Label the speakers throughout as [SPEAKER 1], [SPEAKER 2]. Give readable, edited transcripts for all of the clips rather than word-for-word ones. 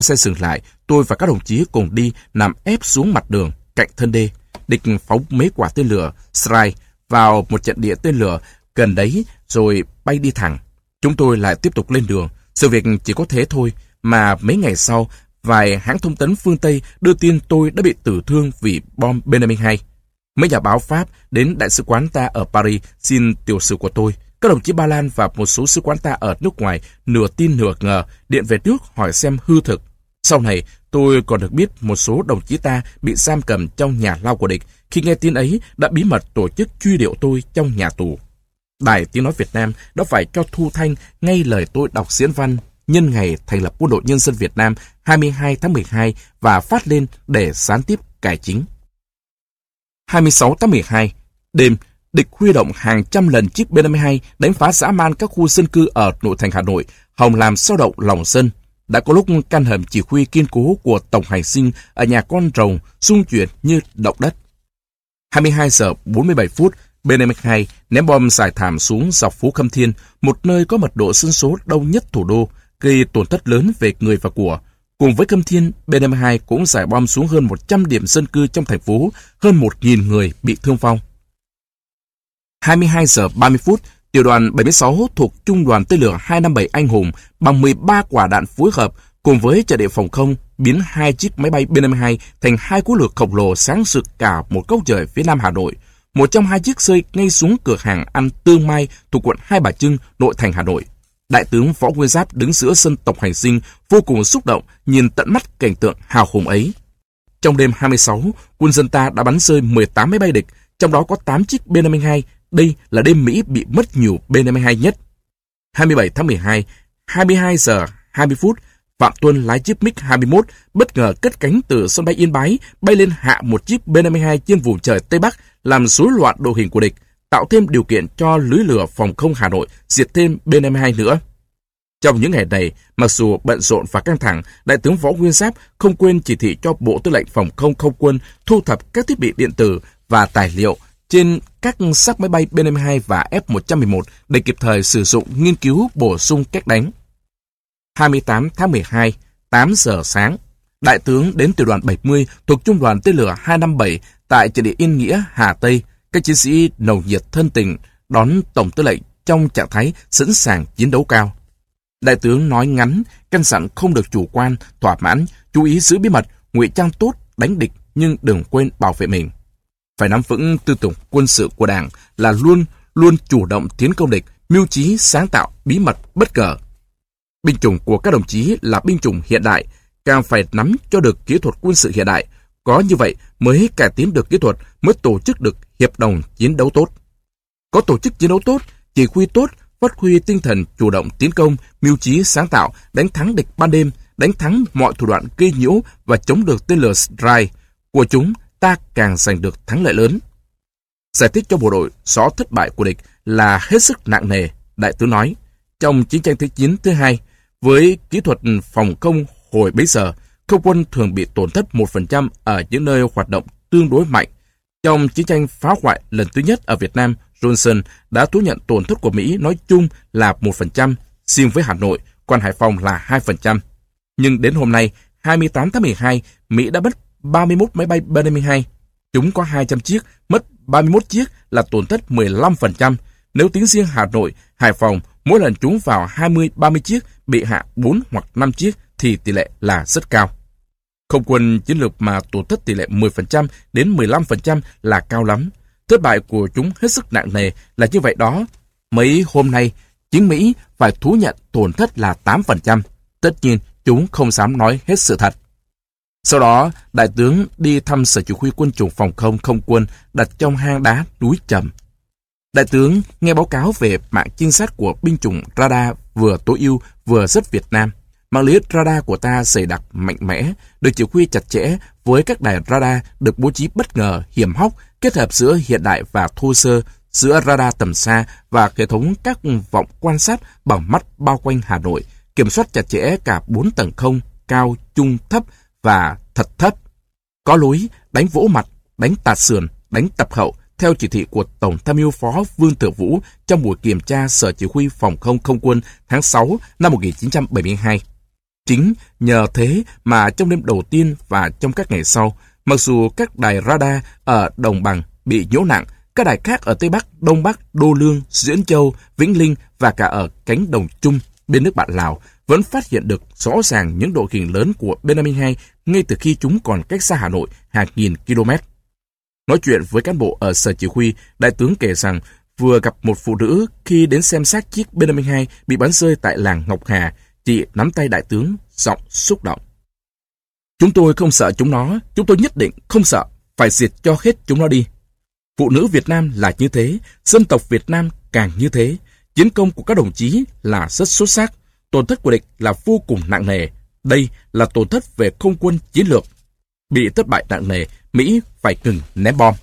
[SPEAKER 1] Xe dừng lại, tôi và các đồng chí cùng đi nằm ép xuống mặt đường, cạnh thân đê. Địch phóng mấy quả tên lửa Strike vào một trận địa tên lửa gần đấy rồi bay đi thẳng. Chúng tôi lại tiếp tục lên đường. Sự việc chỉ có thế thôi, mà mấy ngày sau, vài hãng thông tấn phương Tây đưa tin tôi đã bị tử thương vì bom Benjamin II. Mấy nhà báo Pháp đến Đại sứ quán ta ở Paris xin tiểu sử của tôi. Các đồng chí Ba Lan và một số sứ quán ta ở nước ngoài nửa tin nửa ngờ điện về nước hỏi xem hư thực. Sau này, tôi còn được biết một số đồng chí ta bị giam cầm trong nhà lao của địch. Khi nghe tin ấy, đã bí mật tổ chức truy điệu tôi trong nhà tù. Đài Tiếng Nói Việt Nam đã phải cho thu thanh ngay lời tôi đọc diễn văn nhân ngày thành lập Quân đội Nhân dân Việt Nam 22 tháng 12 và phát lên để gián tiếp cải chính. 26 tháng 12, đêm, địch huy động hàng trăm lần chiếc B-52 đánh phá dã man các khu dân cư ở nội thành Hà Nội, hòng làm xao động lòng dân. Đã có lúc căn hầm chỉ huy kiên cố của Tổng hành Dinh ở nhà con rồng xung chuyển như động đất. 22 giờ 47 phút, B-52 ném bom rải thảm xuống dọc phố Khâm Thiên, một nơi có mật độ dân số đông nhất thủ đô, gây tổn thất lớn về người và của. Cùng với Khâm Thiên, B-52 cũng rải bom xuống hơn 100 điểm dân cư trong thành phố, hơn 1.000 người bị thương vong. 22 giờ 30 phút, tiểu đoàn 76 thuộc Trung đoàn tên lửa 257 Anh Hùng bằng 13 quả đạn phối hợp cùng với trận địa phòng không biến hai chiếc máy bay B-52 thành hai cú lược khổng lồ sáng rực cả một góc trời phía nam Hà Nội. Một trong hai chiếc rơi ngay xuống cửa hàng ăn Tương Mai thuộc quận Hai Bà Trưng, nội thành Hà Nội. Đại tướng Võ Nguyên Giáp đứng giữa sân Tổng hành Dinh vô cùng xúc động nhìn tận mắt cảnh tượng hào hùng ấy. Trong đêm 26, quân dân ta đã bắn rơi 18 máy bay địch, trong đó có 8 chiếc B-52. Đây là đêm Mỹ bị mất nhiều B-52 nhất. 27 tháng 12, 22 giờ 20 phút, Phạm Tuân lái chiếc MiG-21 bất ngờ cất cánh từ sân bay Yên Bái, bay lên hạ một chiếc B-52 trên vùng trời Tây Bắc, làm rối loạn đội hình của địch, tạo thêm điều kiện cho lưới lửa phòng không Hà Nội diệt thêm B-52 nữa. Trong những ngày này, mặc dù bận rộn và căng thẳng, Đại tướng Võ Nguyên Giáp không quên chỉ thị cho Bộ Tư lệnh Phòng không Không quân thu thập các thiết bị điện tử và tài liệu trên các xác máy bay B-52 và F-111 để kịp thời sử dụng nghiên cứu bổ sung cách đánh. 28 tháng 12, 8 giờ sáng, Đại tướng đến tiểu đoàn 70 thuộc Trung đoàn tên lửa 257 tại trận địa Yên Nghĩa, Hà Tây. Các chiến sĩ nồng nhiệt thân tình đón Tổng Tư lệnh trong trạng thái sẵn sàng chiến đấu cao. Đại tướng nói ngắn, căn dặn không được chủ quan, thỏa mãn, chú ý giữ bí mật, ngụy trang tốt, đánh địch nhưng đừng quên bảo vệ mình. Phải nắm vững tư tưởng quân sự của Đảng là luôn chủ động tiến công địch, mưu trí, sáng tạo, bí mật, bất ngờ. Binh chủng của các đồng chí là binh chủng hiện đại, càng phải nắm cho được kỹ thuật quân sự hiện đại. Có như vậy mới cải tiến được kỹ thuật, mới tổ chức được hiệp đồng chiến đấu tốt. Có tổ chức chiến đấu tốt, chỉ huy tốt, phát huy tinh thần chủ động tiến công, mưu trí sáng tạo, đánh thắng địch ban đêm, đánh thắng mọi thủ đoạn gây nhiễu và chống được tên lửa Strike của chúng, ta càng giành được thắng lợi lớn. Giải thích cho bộ đội rõ thất bại của địch là hết sức nặng nề, Đại tướng nói. Trong chiến tranh thế chiến thứ hai, với kỹ thuật phòng không hồi bấy giờ, không quân thường bị tổn thất 1% ở những nơi hoạt động tương đối mạnh. Trong chiến tranh phá hoại lần thứ nhất ở Việt Nam, Johnson đã thú nhận tổn thất của Mỹ nói chung là 1%, riêng với Hà Nội, còn Hải Phòng là 2%. Nhưng đến hôm nay, 28 tháng 12, Mỹ đã mất 31 máy bay B-52. Chúng có 200 chiếc, mất 31 chiếc là tổn thất 15%. Nếu tính riêng Hà Nội, Hải Phòng, mỗi lần chúng vào 20-30 chiếc, bị hạ 4 hoặc 5 chiếc thì tỷ lệ là rất cao. Không quân chiến lược mà tổn thất tỷ lệ 10% đến 15% là cao lắm. Thất bại của chúng hết sức nặng nề là như vậy đó. Mấy hôm nay, chính Mỹ phải thú nhận tổn thất là 8%. Tất nhiên, chúng không dám nói hết sự thật. Sau đó, Đại tướng đi thăm sở chỉ huy quân chủng phòng không không quân đặt trong hang đá núi Trầm. Đại tướng nghe báo cáo về mạng trinh sát của binh chủng radar vừa tối ưu vừa rất Việt Nam. Mạng lưới radar của ta dày đặc mạnh mẽ, được chỉ huy chặt chẽ với các đài radar được bố trí bất ngờ, hiểm hóc, kết hợp giữa hiện đại và thô sơ, giữa radar tầm xa và hệ thống các vọng quan sát bằng mắt bao quanh Hà Nội, kiểm soát chặt chẽ cả 4 tầng không, cao, trung, thấp và thật thấp. Có lối đánh vỗ mặt, đánh tạt sườn, đánh tập hậu theo chỉ thị của Tổng tham mưu phó Vương Thượng Vũ trong buổi kiểm tra Sở Chỉ huy Phòng không Không quân tháng 6 năm 1972. Chính nhờ thế mà trong đêm đầu tiên và trong các ngày sau, mặc dù các đài radar ở Đồng Bằng bị nhổ nặng, các đài khác ở Tây Bắc, Đông Bắc, Đô Lương, Diễn Châu, Vĩnh Linh và cả ở cánh đồng Chung bên nước bạn Lào vẫn phát hiện được rõ ràng những độ ghiền lớn của B-52 ngay từ khi chúng còn cách xa Hà Nội hàng nghìn km. Nói chuyện với cán bộ ở sở chỉ huy, đại tướng kể rằng vừa gặp một phụ nữ khi đến xem xác chiếc B-52 bị bắn rơi tại làng Ngọc Hà. Chị nắm tay đại tướng, giọng xúc động. Chúng tôi không sợ chúng nó, chúng tôi nhất định không sợ, phải diệt cho hết chúng nó đi. Phụ nữ Việt Nam là như thế, dân tộc Việt Nam càng như thế. Chiến công của các đồng chí là rất xuất sắc, tổn thất của địch là vô cùng nặng nề. Đây là tổn thất về không quân chiến lược. Bị thất bại nặng nề, Mỹ phải ngừng ném bom.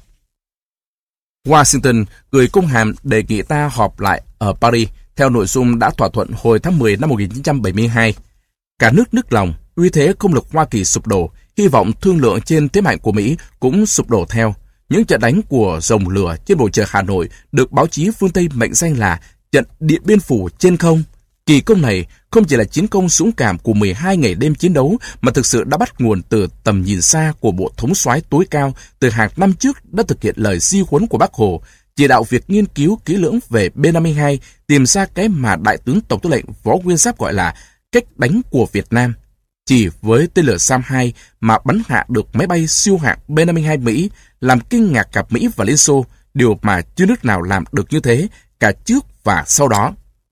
[SPEAKER 1] Washington gửi công hàm đề nghị ta họp lại ở Paris theo nội dung đã thỏa thuận hồi tháng 10 năm 1972. Cả nước nức lòng, uy thế công lực Hoa Kỳ sụp đổ, hy vọng thương lượng trên thế mạnh của Mỹ cũng sụp đổ theo. Những trận đánh của rồng lửa trên bầu trời Hà Nội được báo chí phương Tây mệnh danh là trận Điện Biên Phủ trên không. Kỳ công này không chỉ là chiến công dũng cảm của 12 ngày đêm chiến đấu mà thực sự đã bắt nguồn từ tầm nhìn xa của Bộ Thống soái tối cao từ hàng năm trước đã thực hiện lời di huấn của Bác Hồ, chỉ đạo việc nghiên cứu kỹ lưỡng về B-52, tìm ra cái mà Đại tướng Tổng tư lệnh Võ Nguyên Giáp gọi là cách đánh của Việt Nam. Chỉ với tên lửa SAM-2 mà bắn hạ được máy bay siêu hạng B-52 Mỹ, làm kinh ngạc cả Mỹ và Liên Xô, điều mà chưa nước nào làm được như thế, cả trước và sau đó.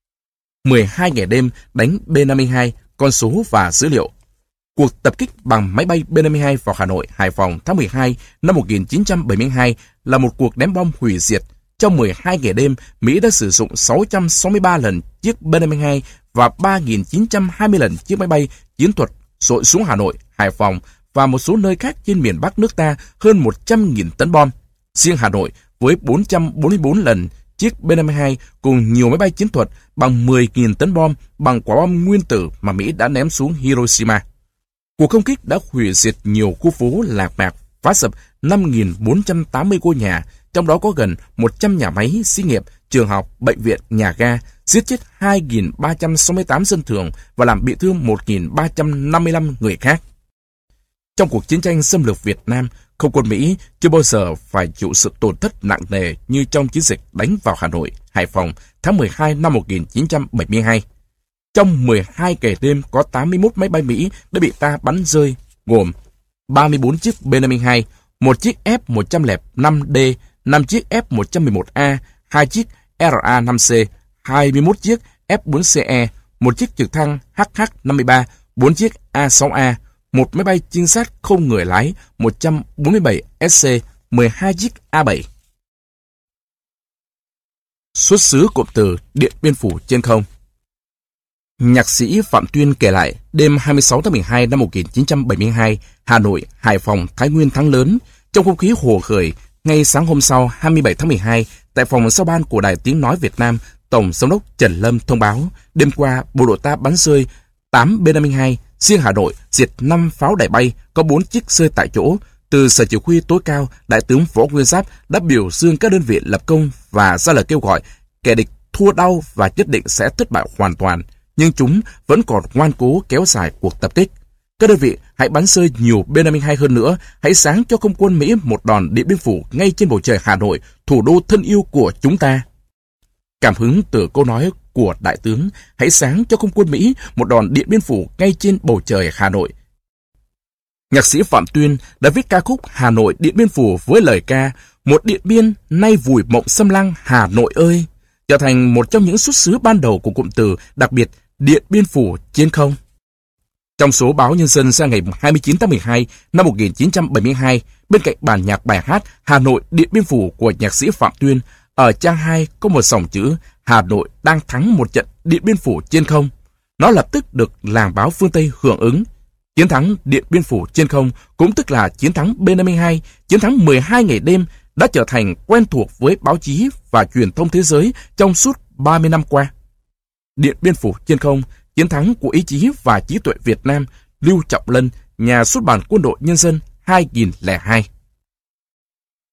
[SPEAKER 1] 12 ngày đêm đánh B-52, con số và dữ liệu. Cuộc tập kích bằng máy bay B-52 vào Hà Nội, Hải Phòng tháng 12 năm 1972 là một cuộc ném bom hủy diệt. Trong 12 ngày đêm, Mỹ đã sử dụng 663 lần chiếc B-52 và 3.920 lần chiếc máy bay chiến thuật dội xuống Hà Nội, Hải Phòng và một số nơi khác trên miền Bắc nước ta hơn 100.000 tấn bom. Riêng Hà Nội với 444 lần chiếc B-52 cùng nhiều máy bay chiến thuật bằng 10.000 tấn bom bằng quả bom nguyên tử mà Mỹ đã ném xuống Hiroshima. Cuộc không kích đã hủy diệt nhiều khu phố lạc mạc, phá sập 5.480 ngôi nhà, trong đó có gần 100 nhà máy, xí nghiệp, trường học, bệnh viện, nhà ga, giết chết 2.368 dân thường và làm bị thương 1.355 người khác. Trong cuộc chiến tranh xâm lược Việt Nam, không quân Mỹ chưa bao giờ phải chịu sự tổn thất nặng nề như trong chiến dịch đánh vào Hà Nội, Hải Phòng tháng 12 năm 1972. Trong 12 ngày đêm có 81 máy bay Mỹ đã bị ta bắn rơi, gồm 34 chiếc B-52, một chiếc F-105D, 5 chiếc F-111A, 2 chiếc RA-5C, 21 chiếc F-4CE, một chiếc trực thăng HH-53, 4 chiếc A-6A, một máy bay trinh sát không người lái 147 SC, 12 chiếc A-7. Xuất xứ cụm từ Điện Biên Phủ trên không. Nhạc sĩ Phạm Tuyên kể lại, đêm 26 tháng 12 năm 1972, Hà Nội, Hải Phòng, Thái Nguyên thắng lớn. Trong không khí hồ hởi, ngay sáng hôm sau 27 tháng 12, tại phòng giao ban của Đài Tiếng Nói Việt Nam, Tổng Giám đốc Trần Lâm thông báo, đêm qua bộ đội ta bắn rơi 8 B-52, riêng Hà Nội diệt 5 pháo đài bay, có 4 chiếc rơi tại chỗ. Từ Sở Chỉ huy tối cao, Đại tướng Võ Nguyên Giáp đã biểu dương các đơn vị lập công và ra lời kêu gọi kẻ địch thua đau và nhất định sẽ thất bại hoàn toàn, nhưng chúng vẫn còn ngoan cố kéo dài cuộc tập kích. Các đơn vị hãy bắn rơi nhiều B-52 hơn nữa, hãy sáng cho không quân Mỹ một đòn Điện Biên Phủ ngay trên bầu trời Hà Nội, thủ đô thân yêu của chúng ta. Cảm hứng từ câu nói của Đại tướng, hãy sáng cho không quân Mỹ một đòn Điện Biên Phủ ngay trên bầu trời Hà Nội. Nhạc sĩ Phạm Tuyên đã viết ca khúc Hà Nội Điện Biên Phủ với lời ca Một Điện Biên nay vùi mộng xâm lăng Hà Nội ơi, trở thành một trong những xuất xứ ban đầu của cụm từ đặc biệt Điện Biên Phủ trên không. Trong số báo Nhân dân ra ngày 29 tháng 12 năm 1972, bên cạnh bản nhạc bài hát Hà Nội Điện Biên Phủ của nhạc sĩ Phạm Tuyên, ở trang 2 có một dòng chữ Hà Nội đang thắng một trận Điện Biên Phủ trên không. Nó lập tức được làng báo phương Tây hưởng ứng. Chiến thắng Điện Biên Phủ trên không cũng tức là chiến thắng B-52, chiến thắng 12 ngày đêm đã trở thành quen thuộc với báo chí và truyền thông thế giới trong suốt 30 năm qua. Điện Biên Phủ trên không, chiến thắng của ý chí và trí tuệ Việt Nam, Lưu Trọng Lân, nhà xuất bản Quân đội Nhân dân 2002.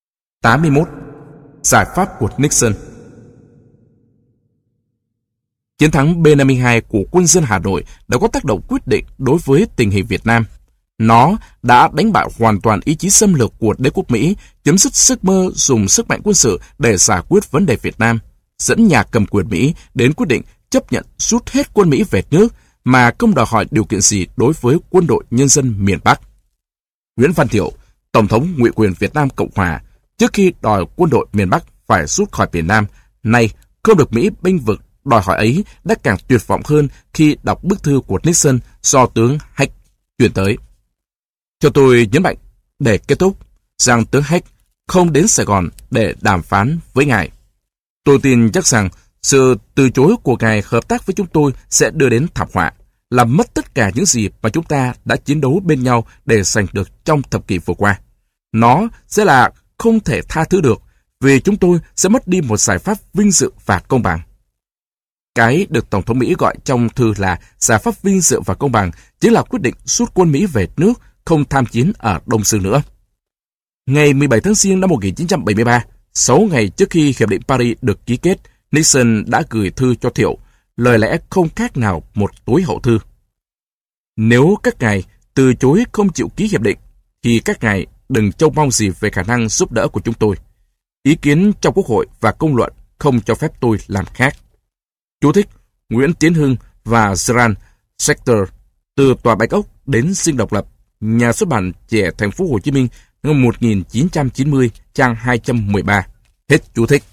[SPEAKER 1] 81. Giải pháp của Nixon. Chiến thắng B-52 của quân dân Hà Nội đã có tác động quyết định đối với tình hình Việt Nam. Nó đã đánh bại hoàn toàn ý chí xâm lược của đế quốc Mỹ, chấm dứt giấc mơ dùng sức mạnh quân sự để giải quyết vấn đề Việt Nam, dẫn nhà cầm quyền Mỹ đến quyết định chấp nhận rút hết quân Mỹ về nước mà không đòi hỏi điều kiện gì đối với quân đội nhân dân miền Bắc. Nguyễn Văn Thiệu, Tổng thống ngụy quyền Việt Nam Cộng Hòa, trước khi đòi quân đội miền Bắc phải rút khỏi miền Nam, nay không được Mỹ bênh vực đòi hỏi ấy đã càng tuyệt vọng hơn khi đọc bức thư của Nixon do tướng Haig chuyển tới. Cho tôi nhấn mạnh để kết thúc rằng tướng Haig không đến Sài Gòn để đàm phán với ngài. Tôi tin chắc rằng sự từ chối của ngài hợp tác với chúng tôi sẽ đưa đến thảm họa, làm mất tất cả những gì mà chúng ta đã chiến đấu bên nhau để giành được trong thập kỷ vừa qua. Nó sẽ là không thể tha thứ được, vì chúng tôi sẽ mất đi một giải pháp vinh dự và công bằng. Cái được Tổng thống Mỹ gọi trong thư là giải pháp vinh dự và công bằng chính là quyết định rút quân Mỹ về nước, không tham chiến ở Đông Dương nữa. Ngày 17 tháng Giêng năm 1973, 6 ngày trước khi Hiệp định Paris được ký kết, Nixon đã gửi thư cho Thiệu, lời lẽ không khác nào một tối hậu thư. Nếu các ngài từ chối không chịu ký hiệp định, thì các ngài đừng trông mong gì về khả năng giúp đỡ của chúng tôi. Ý kiến trong Quốc hội và công luận không cho phép tôi làm khác. Chú thích: Nguyễn Tiến Hưng và Gerard Schechter, Từ Tòa Bạch Ốc đến Dinh Độc Lập, Nhà xuất bản Trẻ Thành phố Hồ Chí Minh, năm 1990, trang 213. Hết chú thích.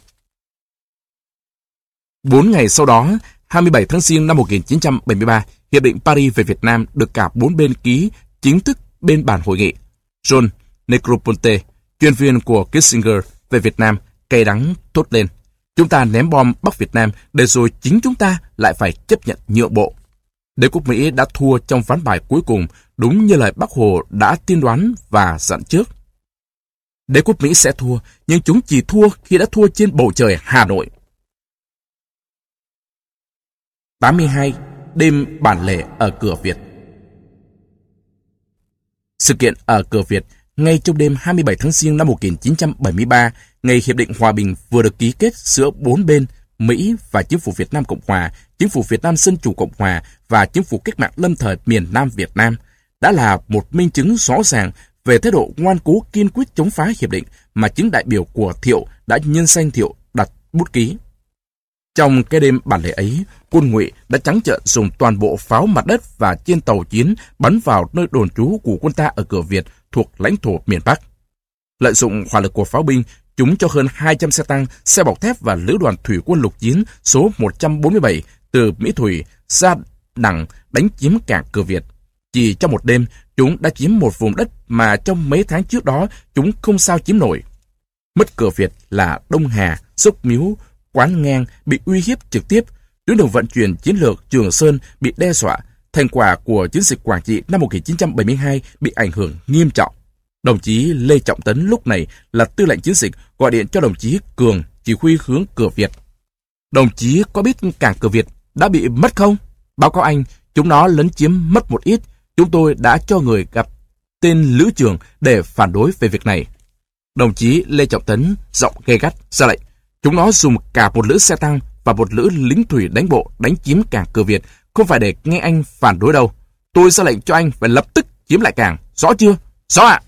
[SPEAKER 1] 4 ngày sau đó, 27 tháng Giêng năm 1973, Hiệp định Paris về Việt Nam được cả 4 bên ký chính thức bên bàn hội nghị. John Negroponte, chuyên viên của Kissinger về Việt Nam, cay đắng thốt lên: chúng ta ném bom Bắc Việt Nam để rồi chính chúng ta lại phải chấp nhận nhượng bộ. Đế quốc Mỹ đã thua trong ván bài cuối cùng, đúng như lời Bác Hồ đã tiên đoán và dặn trước. Đế quốc Mỹ sẽ thua, nhưng chúng chỉ thua khi đã thua trên bầu trời Hà Nội. 82. Đêm bản lề ở cửa Việt. Sự kiện ở cửa Việt, ngay trong đêm 27 tháng Giêng năm 1973, ngày Hiệp định Hòa bình vừa được ký kết giữa 4 bên, Mỹ và Chính phủ Việt Nam Cộng Hòa, Chính phủ Việt Nam Dân chủ Cộng Hòa và Chính phủ Cách mạng lâm thời miền Nam Việt Nam, đã là một minh chứng rõ ràng về thái độ ngoan cố kiên quyết chống phá hiệp định mà chính đại biểu của Thiệu đã nhân danh Thiệu đặt bút ký. Trong cái đêm bản lề ấy, quân Ngụy đã trắng trợn dùng toàn bộ pháo mặt đất và trên tàu chiến bắn vào nơi đồn trú của quân ta ở cửa Việt thuộc lãnh thổ miền Bắc. Lợi dụng hỏa lực của pháo binh, chúng cho hơn 200 xe tăng, xe bọc thép và lữ đoàn thủy quân lục chiến số 147 từ Mỹ Thủy ra đẳng đánh chiếm cảng cửa Việt. Chỉ trong một đêm, chúng đã chiếm một vùng đất mà trong mấy tháng trước đó chúng không sao chiếm nổi. Mất cửa Việt là Đông Hà, Dốc Miếu, Quán Ngang bị uy hiếp trực tiếp, tuyến đường vận chuyển chiến lược Trường Sơn bị đe dọa, thành quả của chiến dịch Quảng Trị năm 1972 bị ảnh hưởng nghiêm trọng. Đồng chí Lê Trọng Tấn lúc này là tư lệnh chiến dịch gọi điện cho đồng chí Cường chỉ huy hướng cửa Việt. Đồng chí có biết cảng cửa Việt đã bị mất không? Báo cáo anh, chúng nó lấn chiếm mất một ít. Chúng tôi đã cho người gặp tên Lữ Trường để phản đối về việc này. Đồng chí Lê Trọng Tấn giọng gay gắt ra lệnh: chúng nó dùng cả một lữ xe tăng và một lữ lính thủy đánh bộ đánh chiếm cảng cửa Việt, không phải để nghe anh phản đối đâu. Tôi ra lệnh cho anh phải lập tức chiếm lại cảng, rõ chưa? Rõ ạ.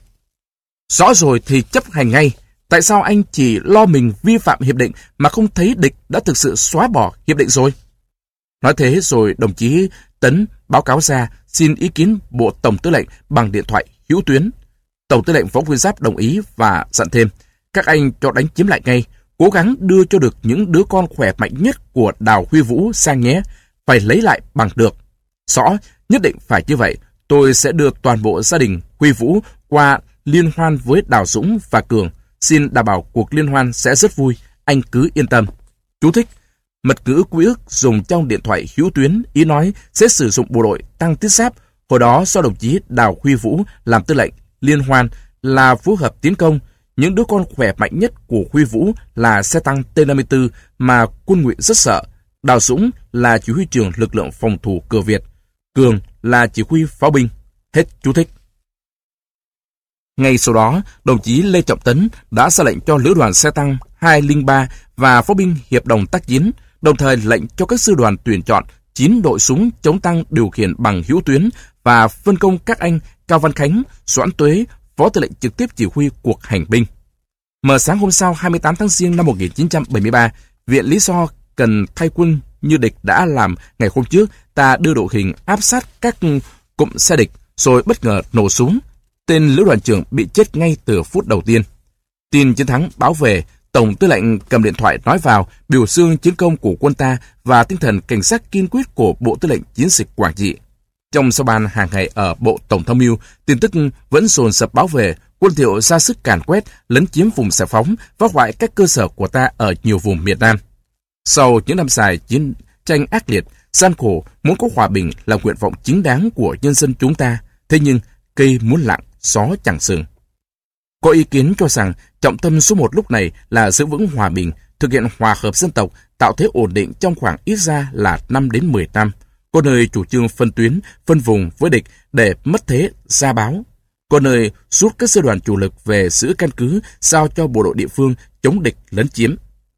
[SPEAKER 1] Rõ rồi thì chấp hành ngay. Tại sao anh chỉ lo mình vi phạm hiệp định mà không thấy địch đã thực sự xóa bỏ hiệp định rồi? Nói thế rồi đồng chí Tấn báo cáo ra xin ý kiến Bộ Tổng Tư lệnh bằng điện thoại hữu tuyến. Tổng Tư lệnh Võ Nguyên Giáp đồng ý và dặn thêm: các anh cho đánh chiếm lại ngay, cố gắng đưa cho được những đứa con khỏe mạnh nhất của Đào Huy Vũ sang nhé, phải lấy lại bằng được. Rõ, nhất định phải như vậy. Tôi sẽ đưa toàn bộ gia đình Huy Vũ qua liên hoan với Đào Dũng và Cường. Xin đảm bảo cuộc liên hoan sẽ rất vui, anh cứ yên tâm. Chú thích: mật ngữ quy ước dùng trong điện thoại hữu tuyến, ý nói sẽ sử dụng bộ đội tăng thiết giáp. Hồi đó do đồng chí Đào Huy Vũ làm tư lệnh liên hoan là phối hợp tiến công. Những đứa con khỏe mạnh nhất của Huy Vũ là xe tăng T-54 mà quân Ngụy rất sợ. Đào Dũng là chỉ huy trưởng lực lượng phòng thủ cửa Việt. Cường là chỉ huy pháo binh. Hết chú thích. Ngay sau đó, đồng chí Lê Trọng Tấn đã ra lệnh cho lữ đoàn xe tăng 203 và pháo binh hiệp đồng tác chiến. đồng thời lệnh cho các sư đoàn tuyển chọn 9 đội súng chống tăng điều khiển bằng hữu tuyến và phân công các anh Cao Văn Khánh, Doãn Tuế, phó tư lệnh trực tiếp chỉ huy cuộc hành binh. Mở sáng hôm sau 28 tháng Giêng năm 1973, viện lý do cần thay quân như địch đã làm ngày hôm trước, ta đưa đội hình áp sát các cụm xe địch, rồi bất ngờ nổ súng. Tên lữ đoàn trưởng bị chết ngay từ phút đầu tiên. Tin chiến thắng báo về, Tổng tư lệnh cầm điện thoại nói vào, biểu dương chiến công của quân ta và tinh thần cảnh giác kiên quyết của Bộ Tư lệnh Chiến dịch Quảng Trị. Trong sau ban hàng ngày ở Bộ Tổng tham mưu, tin tức vẫn dồn dập báo về, quân Thiệu ra sức càn quét, lấn chiếm vùng Giải Phóng, phá hoại các cơ sở của ta ở nhiều vùng miền Nam. Sau những năm dài chiến tranh ác liệt, gian khổ, muốn có hòa bình là nguyện vọng chính đáng của nhân dân chúng ta. Thế nhưng, cây muốn lặng, gió chẳng sừng. Có ý kiến cho rằng trọng tâm số 1 lúc này là giữ vững hòa bình, thực hiện hòa hợp dân tộc, tạo thế ổn định trong khoảng ít ra là 5 đến 10 năm. Có nơi chủ trương phân tuyến, phân vùng với địch để mất thế ra báo. Có nơi rút các sư đoàn chủ lực về giữ căn cứ, giao cho bộ đội địa phương chống địch lấn chiếm.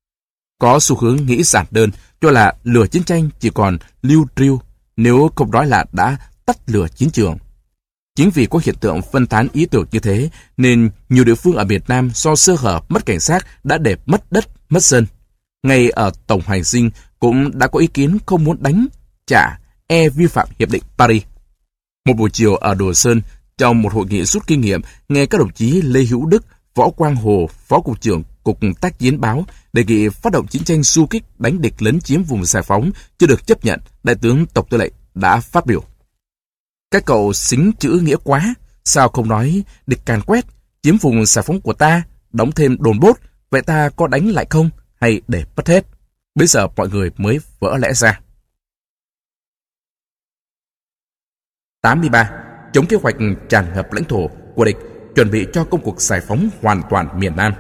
[SPEAKER 1] Có xu hướng nghĩ giản đơn, cho là lửa chiến tranh chỉ còn lưu triêu, nếu không nói là đã tắt lửa chiến trường. Chính vì có hiện tượng phân tán ý tưởng như thế, nên nhiều địa phương ở Việt Nam do sơ hở mất cảnh sát đã để mất đất, mất dân. Ngay ở Tổng hành dinh cũng đã có ý kiến không muốn đánh trả vi phạm Hiệp định Paris. Một buổi chiều ở Đồ Sơn, trong một hội nghị rút kinh nghiệm, nghe các đồng chí Lê Hữu Đức, Võ Quang Hồ, Phó Cục trưởng Cục Tác chiến báo, đề nghị phát động chiến tranh du kích đánh địch lấn chiếm vùng Giải Phóng chưa được chấp nhận, Đại tướng Tổng tư lệnh đã phát biểu. Các cậu xính chữ nghĩa quá, sao không nói địch càn quét, chiếm vùng Giải Phóng của ta, đóng thêm đồn bốt, vậy ta có đánh lại không, hay để mất hết? Bây giờ mọi người mới vỡ lẽ ra. 83. Chống kế hoạch tràn ngập lãnh thổ của địch, chuẩn bị cho công cuộc giải phóng hoàn toàn miền Nam.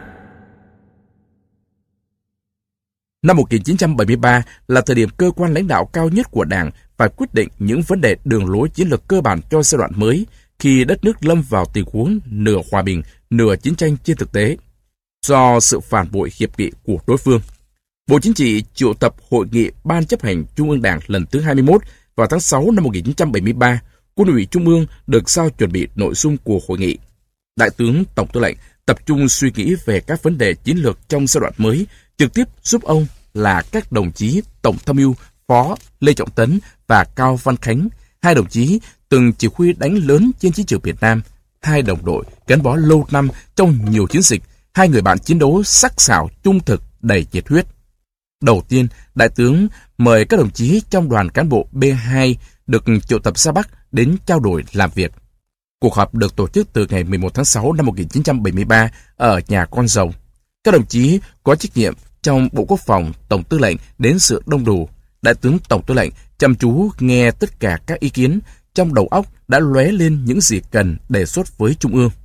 [SPEAKER 1] Năm 1973 là thời điểm cơ quan lãnh đạo cao nhất của Đảng phải quyết định những vấn đề đường lối chiến lược cơ bản cho giai đoạn mới, khi đất nước lâm vào tình huống nửa hòa bình, nửa chiến tranh trên thực tế, do sự phản bội hiệp nghị của đối phương. Bộ Chính trị triệu tập hội nghị Ban chấp hành Trung ương Đảng lần thứ 21 vào tháng 6 năm 1973. Quân ủy Trung ương được giao chuẩn bị nội dung của hội nghị. Đại tướng Tổng tư lệnh tập trung suy nghĩ về các vấn đề chiến lược trong giai đoạn mới, trực tiếp giúp ông là các đồng chí Tổng tham mưu Phó Lê Trọng Tấn và Cao Văn Khánh, hai đồng chí từng chỉ huy đánh lớn trên chiến trường Việt Nam, hai đồng đội gắn bó lâu năm trong nhiều chiến dịch, hai người bạn chiến đấu sắc sảo, trung thực, đầy nhiệt huyết. Đầu tiên, Đại tướng mời các đồng chí trong đoàn cán bộ B2 được triệu tập ra Bắc đến trao đổi làm việc. Cuộc họp được tổ chức từ ngày 11 tháng 6 năm 1973 ở nhà Con Rồng. Các đồng chí có trách nhiệm trong Bộ Quốc phòng, Tổng tư lệnh đến sự đông đủ. Đại tướng Tổng tư lệnh chăm chú nghe tất cả các ý kiến, trong đầu óc đã lóe lên những gì cần đề xuất với Trung ương.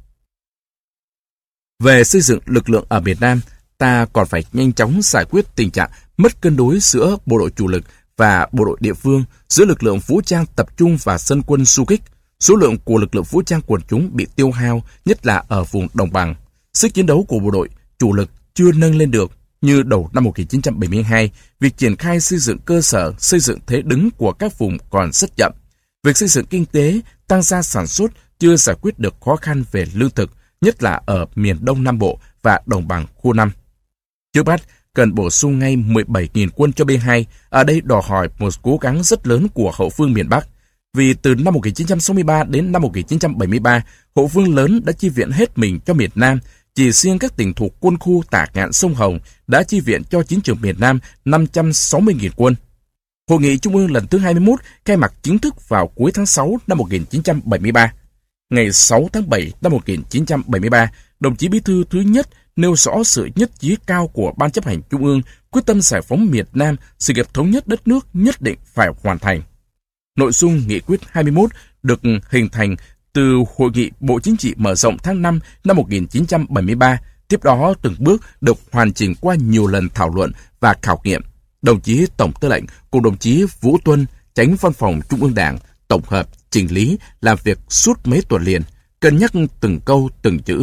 [SPEAKER 1] Về xây dựng lực lượng ở miền Nam, ta còn phải nhanh chóng giải quyết tình trạng mất cân đối giữa bộ đội chủ lực và bộ đội địa phương, giữa lực lượng vũ trang tập trung và dân quân du kích. Số lượng của lực lượng vũ trang quần chúng bị tiêu hao, nhất là ở vùng đồng bằng. Sức chiến đấu của bộ đội chủ lực chưa nâng lên được. Như đầu năm 1972, việc triển khai xây dựng cơ sở, xây dựng thế đứng của các vùng còn rất chậm. Việc xây dựng kinh tế, tăng gia sản xuất chưa giải quyết được khó khăn về lương thực, nhất là ở miền Đông Nam Bộ và đồng bằng khu 5. Trước mắt, cần bổ sung ngay 17.000 quân cho B2, ở đây đòi hỏi một cố gắng rất lớn của hậu phương miền Bắc. Vì từ năm 1963 đến năm 1973, hậu phương lớn đã chi viện hết mình cho miền Nam. Chỉ riêng các tỉnh thuộc quân khu Tả Ngạn Sông Hồng đã chi viện cho chiến trường miền Nam 560.000 quân. Hội nghị Trung ương lần thứ 21 khai mạc chính thức vào cuối tháng 6 năm 1973. Ngày 6 tháng 7 năm 1973, đồng chí Bí thư thứ nhất nêu rõ sự nhất trí cao của Ban chấp hành Trung ương, quyết tâm giải phóng miền Nam, sự nghiệp thống nhất đất nước nhất định phải hoàn thành. Nội dung nghị quyết 21 được hình thành từ Hội nghị Bộ Chính trị mở rộng tháng 5 năm 1973, tiếp đó từng bước được hoàn chỉnh qua nhiều lần thảo luận và khảo nghiệm. Đồng chí Tổng tư lệnh cùng đồng chí Vũ Tuân, Chánh Văn phòng Trung ương Đảng, tổng hợp, chỉnh lý, làm việc suốt mấy tuần liền, cân nhắc từng câu từng chữ,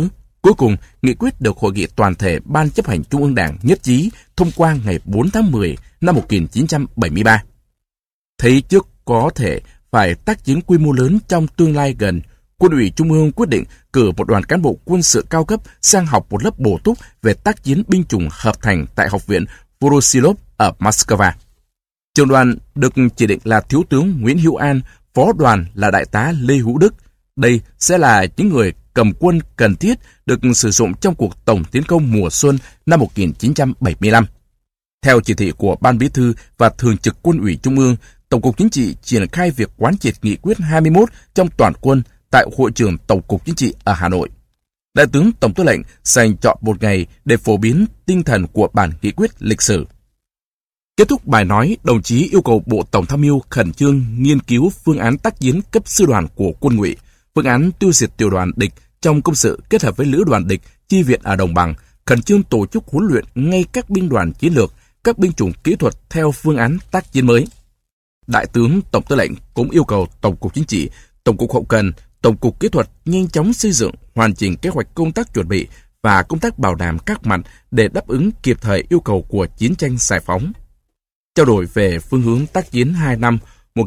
[SPEAKER 1] Cuối cùng, nghị quyết được Hội nghị toàn thể Ban chấp hành Trung ương Đảng nhất trí thông qua ngày 4 tháng 10 năm 1973. Thấy trước có thể phải tác chiến quy mô lớn trong tương lai gần, Quân ủy Trung ương quyết định cử một đoàn cán bộ quân sự cao cấp sang học một lớp bổ túc về tác chiến binh chủng hợp thành tại Học viện Voroshilov ở Moscow. Trưởng đoàn được chỉ định là Thiếu tướng Nguyễn Hữu An, phó đoàn là Đại tá Lê Hữu Đức. Đây sẽ là những người cầm quân cần thiết được sử dụng trong cuộc tổng tiến công mùa xuân năm 1975. Theo chỉ thị của Ban Bí thư và Thường trực Quân ủy Trung ương, Tổng cục Chính trị triển khai việc quán triệt nghị quyết 21 trong toàn quân tại Hội trường Tổng cục Chính trị ở Hà Nội. Đại tướng Tổng tư lệnh dành chọn một ngày để phổ biến tinh thần của bản nghị quyết lịch sử. Kết thúc bài nói, đồng chí yêu cầu Bộ Tổng tham mưu khẩn trương nghiên cứu phương án tác chiến cấp sư đoàn của quân ủy, phương án tiêu diệt tiểu đoàn địch trong công sự kết hợp với lữ đoàn địch chi viện ở đồng bằng, khẩn trương tổ chức huấn luyện ngay các binh đoàn chiến lược, các binh chủng kỹ thuật theo phương án tác chiến mới. Đại tướng Tổng tư lệnh cũng yêu cầu Tổng cục Chính trị, Tổng cục Hậu cần, Tổng cục Kỹ thuật nhanh chóng xây dựng, hoàn chỉnh kế hoạch công tác chuẩn bị và công tác bảo đảm các mặt để đáp ứng kịp thời yêu cầu của chiến tranh giải phóng. Trao đổi về phương hướng tác chiến 2 năm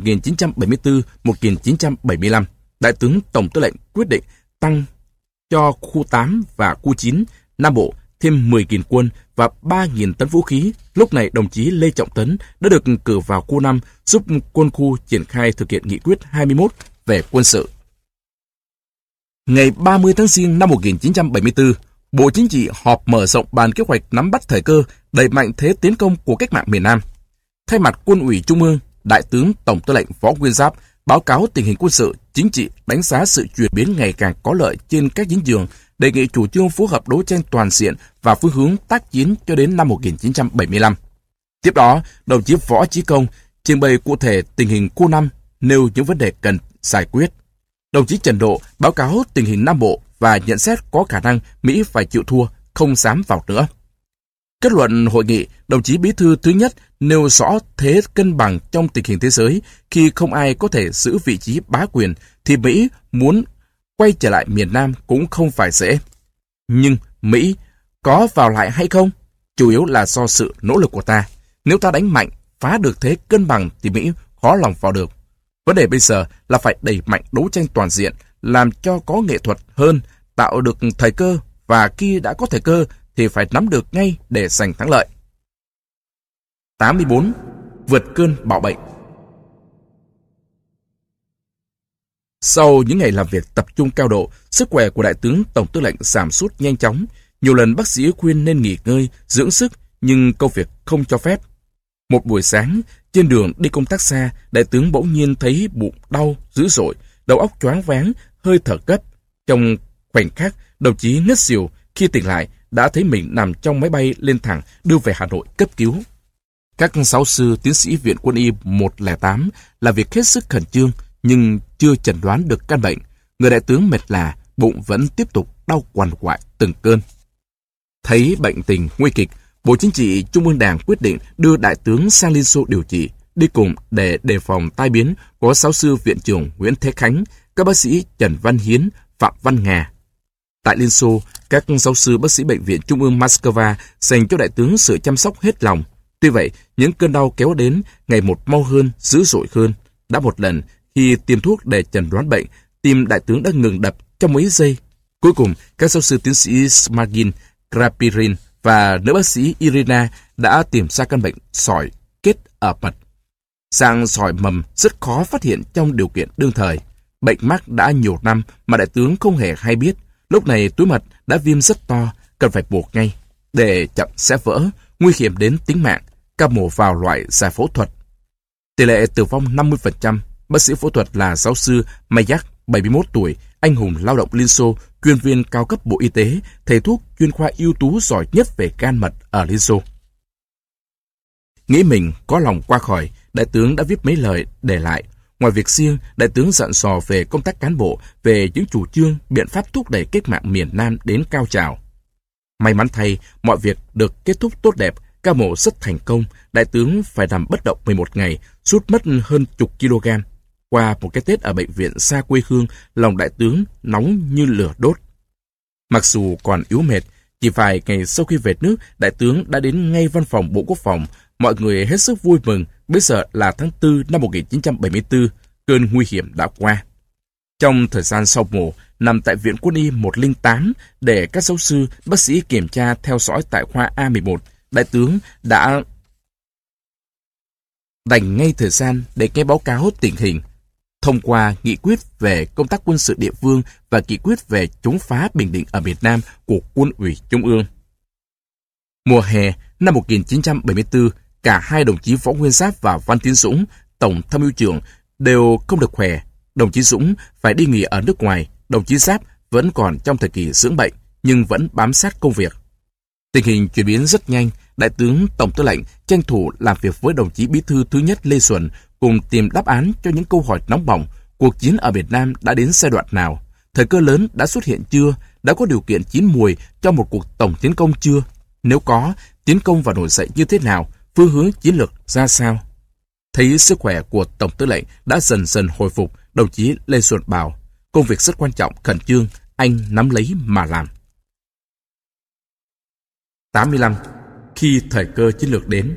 [SPEAKER 1] 1974-1975, Đại tướng Tổng tư lệnh quyết định tăng cho khu 8 và khu 9 Nam Bộ thêm 10.000 quân và 3.000 tấn vũ khí. Lúc này đồng chí Lê Trọng Tấn đã được cử vào khu 5 giúp quân khu triển khai thực hiện nghị quyết 21 về quân sự. Ngày 30 tháng Giêng năm 1974, Bộ Chính trị họp mở rộng bàn kế hoạch nắm bắt thời cơ, đẩy mạnh thế tiến công của cách mạng miền Nam. Thay mặt Quân ủy Trung ương, Đại tướng Tổng tư lệnh Võ Nguyên Giáp báo cáo tình hình quân sự, chính trị, đánh giá sự chuyển biến ngày càng có lợi trên các chiến trường, đề nghị chủ trương phối hợp đấu tranh toàn diện và phương hướng tác chiến cho đến năm 1975. Tiếp đó, đồng chí Võ Chí Công trình bày cụ thể tình hình khu 5, nêu những vấn đề cần giải quyết. Đồng chí Trần Độ báo cáo tình hình Nam Bộ và nhận xét có khả năng Mỹ phải chịu thua, không dám vào nữa. Kết luận hội nghị, đồng chí Bí thư thứ nhất nêu rõ thế cân bằng trong tình hình thế giới, khi không ai có thể giữ vị trí bá quyền thì Mỹ muốn quay trở lại miền Nam cũng không phải dễ. Nhưng Mỹ có vào lại hay không? Chủ yếu là do sự nỗ lực của ta. Nếu ta đánh mạnh, phá được thế cân bằng thì Mỹ khó lòng vào được. Vấn đề bây giờ là phải đẩy mạnh đấu tranh toàn diện, làm cho có nghệ thuật hơn, tạo được thời cơ, và khi đã có thời cơ thì phải nắm được ngay để giành thắng lợi. 84. Vượt cơn bạo bệnh. Sau những ngày làm việc tập trung cao độ, sức khỏe của Đại tướng Tổng tư lệnh giảm sút nhanh chóng. Nhiều lần bác sĩ khuyên nên nghỉ ngơi, dưỡng sức, nhưng công việc không cho phép. Một buổi sáng, trên đường đi công tác xa, Đại tướng bỗng nhiên thấy bụng đau dữ dội, đầu óc choáng váng, hơi thở gấp. Trong khoảnh khắc, đồng chí ngất xỉu. Khi tỉnh lại, đã thấy mình nằm trong máy bay lên thẳng đưa về Hà Nội cấp cứu. Các giáo sư tiến sĩ Viện Quân y 108 làm việc hết sức khẩn trương, nhưng chưa chẩn đoán được căn bệnh. Người đại tướng mệt lả, bụng vẫn tiếp tục đau quằn quại từng cơn. Thấy bệnh tình nguy kịch, Bộ Chính trị Trung ương Đảng quyết định đưa đại tướng sang Liên Xô điều trị. Đi cùng để đề phòng tai biến có giáo sư Viện trưởng Nguyễn Thế Khánh, các bác sĩ Trần Văn Hiến, Phạm Văn Nga. Tại Liên Xô, các giáo sư bác sĩ Bệnh viện Trung ương Moscow dành cho đại tướng sự chăm sóc hết lòng. Tuy vậy, những cơn đau kéo đến ngày một mau hơn, dữ dội hơn. Đã một lần, khi tiêm thuốc để chẩn đoán bệnh, tim đại tướng đã ngừng đập trong mấy giây. Cuối cùng, các giáo sư tiến sĩ Smagin, Krapirin và nữ bác sĩ Irina đã tìm ra căn bệnh sỏi kết ở mật. Dạng sỏi mầm rất khó phát hiện trong điều kiện đương thời. Bệnh mắc đã nhiều năm mà đại tướng không hề hay biết. Lúc này túi mật đã viêm rất to, cần phải buộc ngay. Để chậm sẽ vỡ, nguy hiểm đến tính mạng, ca mổ vào loại giải phẫu thuật. Tỷ lệ tử vong 50%, bác sĩ phẫu thuật là giáo sư Mayak, 71 tuổi, anh hùng lao động Liên Xô, chuyên viên cao cấp Bộ Y tế, thầy thuốc chuyên khoa ưu tú giỏi nhất về gan mật ở Liên Xô. Nghĩ mình có lòng qua khỏi, đại tướng đã viết mấy lời để lại. Ngoài việc riêng, đại tướng dặn dò về công tác cán bộ, về những chủ trương, biện pháp thúc đẩy cách mạng miền Nam đến cao trào. May mắn thay, mọi việc được kết thúc tốt đẹp, ca mổ rất thành công, đại tướng phải nằm bất động 11 ngày, sút mất hơn chục kg. Qua một cái Tết ở bệnh viện xa quê hương, lòng đại tướng nóng như lửa đốt. Mặc dù còn yếu mệt, chỉ vài ngày sau khi về nước, đại tướng đã đến ngay văn phòng Bộ Quốc phòng. Mọi người hết sức vui mừng, bây giờ là tháng 4 năm 1974, cơn nguy hiểm đã qua. Trong thời gian sau mổ, nằm tại Viện Quân y 108 để các giáo sư, bác sĩ kiểm tra theo dõi tại khoa A11, đại tướng đã dành ngay thời gian để nghe báo cáo tình hình, thông qua nghị quyết về công tác quân sự địa phương và nghị quyết về chống phá Bình Định ở miền Nam của Quân ủy Trung ương. Mùa hè năm 1974, cả hai đồng chí Võ Nguyên Giáp và Văn Tiến Dũng, Tổng tham mưu trưởng, đều không được khỏe. Đồng chí Dũng phải đi nghỉ ở nước ngoài, đồng chí Giáp vẫn còn trong thời kỳ dưỡng bệnh, nhưng vẫn bám sát công việc. Tình hình chuyển biến rất nhanh, Đại tướng Tổng tư lệnh tranh thủ làm việc với đồng chí Bí thư thứ nhất Lê Duẩn cùng tìm đáp án cho những câu hỏi nóng bỏng. Cuộc chiến ở Việt Nam đã đến giai đoạn nào? Thời cơ lớn đã xuất hiện chưa? Đã có điều kiện chín muồi cho một cuộc tổng tiến công chưa? Nếu có, tiến công và nổi dậy như thế nào? Phương hướng chiến lược ra sao? Thấy sức khỏe của Tổng tư lệnh đã dần dần hồi phục, đồng chí Lê Duẩn bảo, công việc rất quan trọng, khẩn trương, anh nắm lấy mà làm. 85. Khi thời cơ chiến lược đến.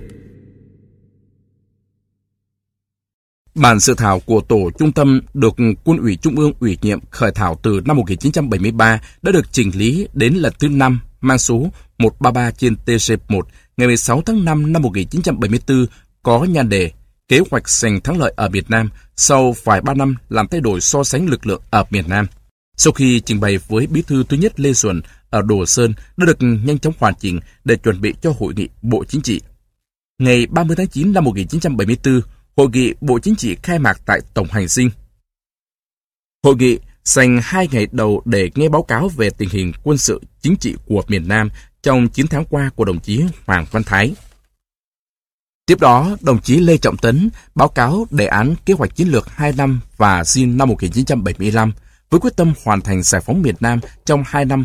[SPEAKER 1] Bản dự thảo của Tổ Trung tâm được Quân ủy Trung ương ủy nhiệm khởi thảo từ năm 1973 đã được chỉnh lý đến lần thứ 5, mang số 133/TC1 ngày 16 tháng 5 năm 1974, có nhan đề Kế hoạch giành thắng lợi ở Việt Nam sau vài ba năm làm thay đổi so sánh lực lượng ở miền Nam. Sau khi trình bày với Bí thư thứ nhất Lê Duẩn ở Đồ Sơn đã được nhanh chóng hoàn chỉnh để chuẩn bị cho Hội nghị Bộ Chính trị. Ngày 30 tháng 9 năm 1974, Hội nghị Bộ Chính trị khai mạc tại Tổng Hành Dinh. Hội nghị dành 2 ngày đầu để nghe báo cáo về tình hình quân sự chính trị của miền Nam trong 9 tháng qua của đồng chí Hoàng Văn Thái. Tiếp đó, đồng chí Lê Trọng Tấn báo cáo đề án kế hoạch chiến lược 2 năm và riêng năm 1975 với quyết tâm hoàn thành giải phóng miền Nam trong 2 năm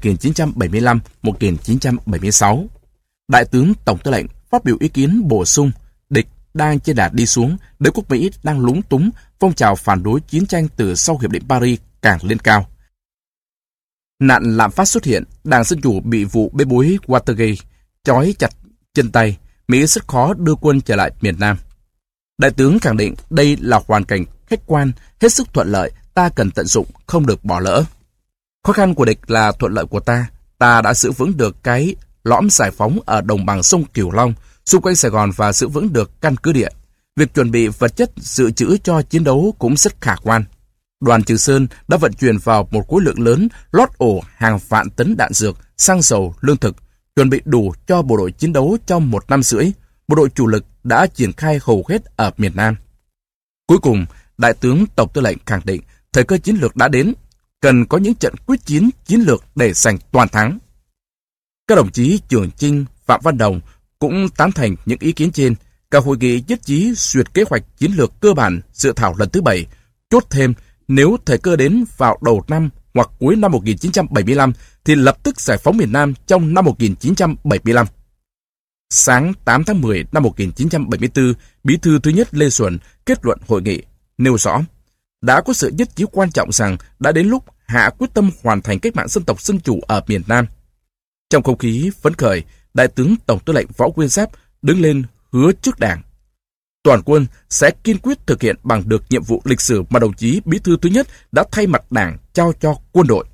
[SPEAKER 1] 1975-1976. Đại tướng Tổng tư lệnh phát biểu ý kiến bổ sung, địch đang trên đà đi xuống, đế quốc Mỹ đang lúng túng, phong trào phản đối chiến tranh từ sau Hiệp định Paris càng lên cao. Nạn lạm phát xuất hiện, Đảng Dân Chủ bị vụ bê bối Watergate trói chặt chân tay, Mỹ rất khó đưa quân trở lại miền Nam. Đại tướng khẳng định đây là hoàn cảnh khách quan, hết sức thuận lợi, ta cần tận dụng, không được bỏ lỡ. Khó khăn của địch là thuận lợi của ta đã giữ vững được cái lõm giải phóng ở đồng bằng sông Cửu Long, xung quanh Sài Gòn và giữ vững được căn cứ địa. Việc chuẩn bị vật chất dự trữ cho chiến đấu cũng rất khả quan. Đoàn Trường Sơn đã vận chuyển vào một khối lượng lớn lót ổ hàng vạn tấn đạn dược, xăng dầu, lương thực, chuẩn bị đủ cho bộ đội chiến đấu trong 1 năm rưỡi. Bộ đội chủ lực đã triển khai hầu hết ở miền Nam. Cuối cùng, Đại tướng Tổng tư lệnh khẳng định thời cơ chiến lược đã đến, cần có những trận quyết chiến chiến lược để giành toàn thắng. Các đồng chí Trường Chinh, Phạm Văn Đồng cũng tán thành những ý kiến trên. Cả hội nghị nhất trí duyệt kế hoạch chiến lược cơ bản dự thảo lần thứ 7, chốt thêm nếu thời cơ đến vào đầu năm hoặc cuối năm 1975 thì lập tức giải phóng miền Nam trong năm 1975. Sáng 8 tháng 10 năm 1974, Bí thư thứ nhất Lê Duẩn kết luận hội nghị, nêu rõ đã có sự nhất trí quan trọng rằng đã đến lúc hạ quyết tâm hoàn thành cách mạng dân tộc dân chủ ở miền Nam. Trong không khí phấn khởi, Đại tướng Tổng tư lệnh Võ Nguyên Giáp đứng lên hứa trước Đảng. Toàn quân sẽ kiên quyết thực hiện bằng được nhiệm vụ lịch sử mà đồng chí Bí thư thứ nhất đã thay mặt Đảng trao cho quân đội.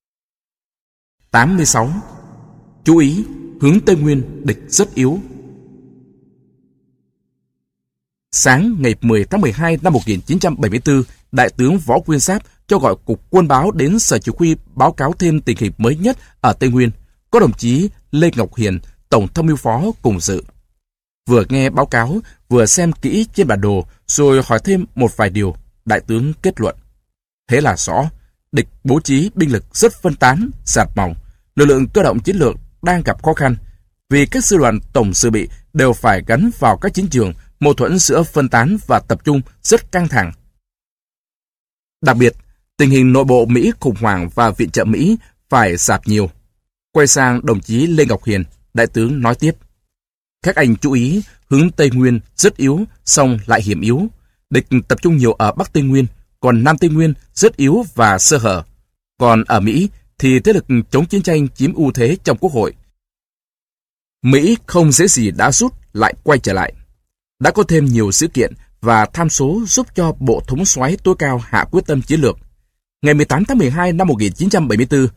[SPEAKER 1] 86. Chú ý, hướng Tây Nguyên địch rất yếu. Sáng ngày 10 tháng 12 năm 1974, Đại tướng Võ Nguyên Giáp cho gọi Cục Quân báo đến Sở Chỉ huy báo cáo thêm tình hình mới nhất ở Tây Nguyên. Có đồng chí Lê Ngọc Hiền, Tổng tham mưu phó cùng dự. Vừa nghe báo cáo, vừa xem kỹ trên bản đồ, rồi hỏi thêm một vài điều, Đại tướng kết luận. Thế là rõ, địch bố trí binh lực rất phân tán, dạt mỏng. Lực lượng cơ động chiến lược đang gặp khó khăn, vì các sư đoàn tổng dự bị đều phải gắn vào các chiến trường, mâu thuẫn giữa phân tán và tập trung rất căng thẳng. Đặc biệt, tình hình nội bộ Mỹ khủng hoảng và viện trợ Mỹ phải giảm nhiều. Quay sang đồng chí Lê Ngọc Hiền, Đại tướng nói tiếp. Các anh chú ý, hướng Tây Nguyên rất yếu, song lại hiểm yếu. Địch tập trung nhiều ở Bắc Tây Nguyên, còn Nam Tây Nguyên rất yếu và sơ hở. Còn ở Mỹ, thì thế lực chống chiến tranh chiếm ưu thế trong Quốc hội. Mỹ không dễ gì đã rút lại quay trở lại. Đã có thêm nhiều sự kiện và tham số giúp cho Bộ Thống soái tối cao hạ quyết tâm chiến lược. Ngày 18 tháng 12 năm 1974,